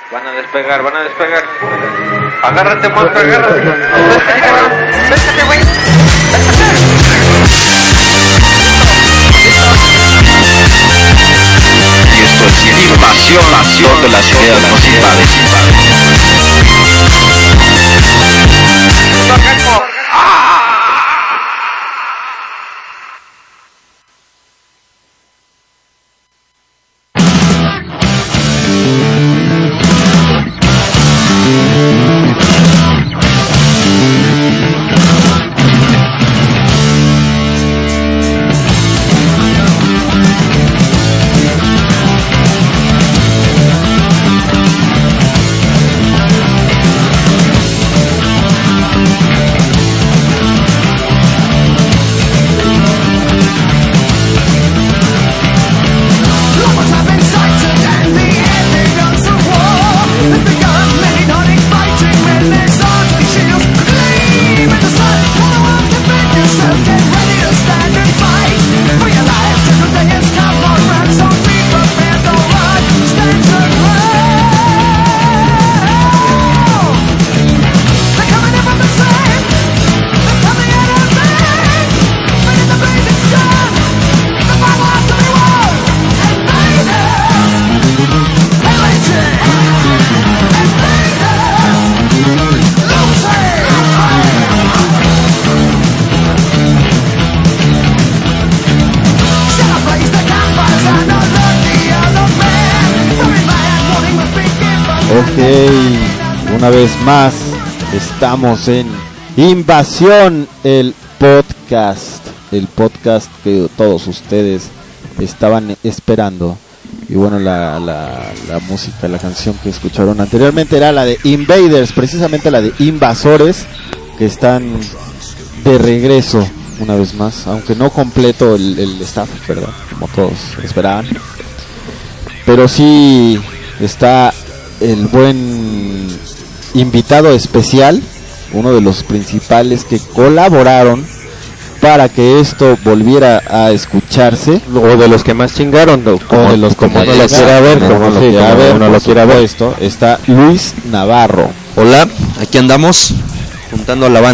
Van a despegar. Agárrate, monstruo, agárrate. Bésate, güey. Y esto es invasión de las ideas principales. Una vez más estamos en Invasión, el podcast que todos ustedes estaban esperando. Y bueno, la música, la canción que escucharon anteriormente era la de Invaders, precisamente la de Invasores, que están de regreso una vez más, aunque no completo el staff, ¿verdad? Como todos esperaban, pero sí está el buen invitado especial, uno de los principales que colaboraron para que esto volviera a escucharse, o de los que más chingaron, o de los como uno lo quiera ver, uno lo quiera ver. Esto está Luis Navarro. Hola, aquí andamos juntando a la banda.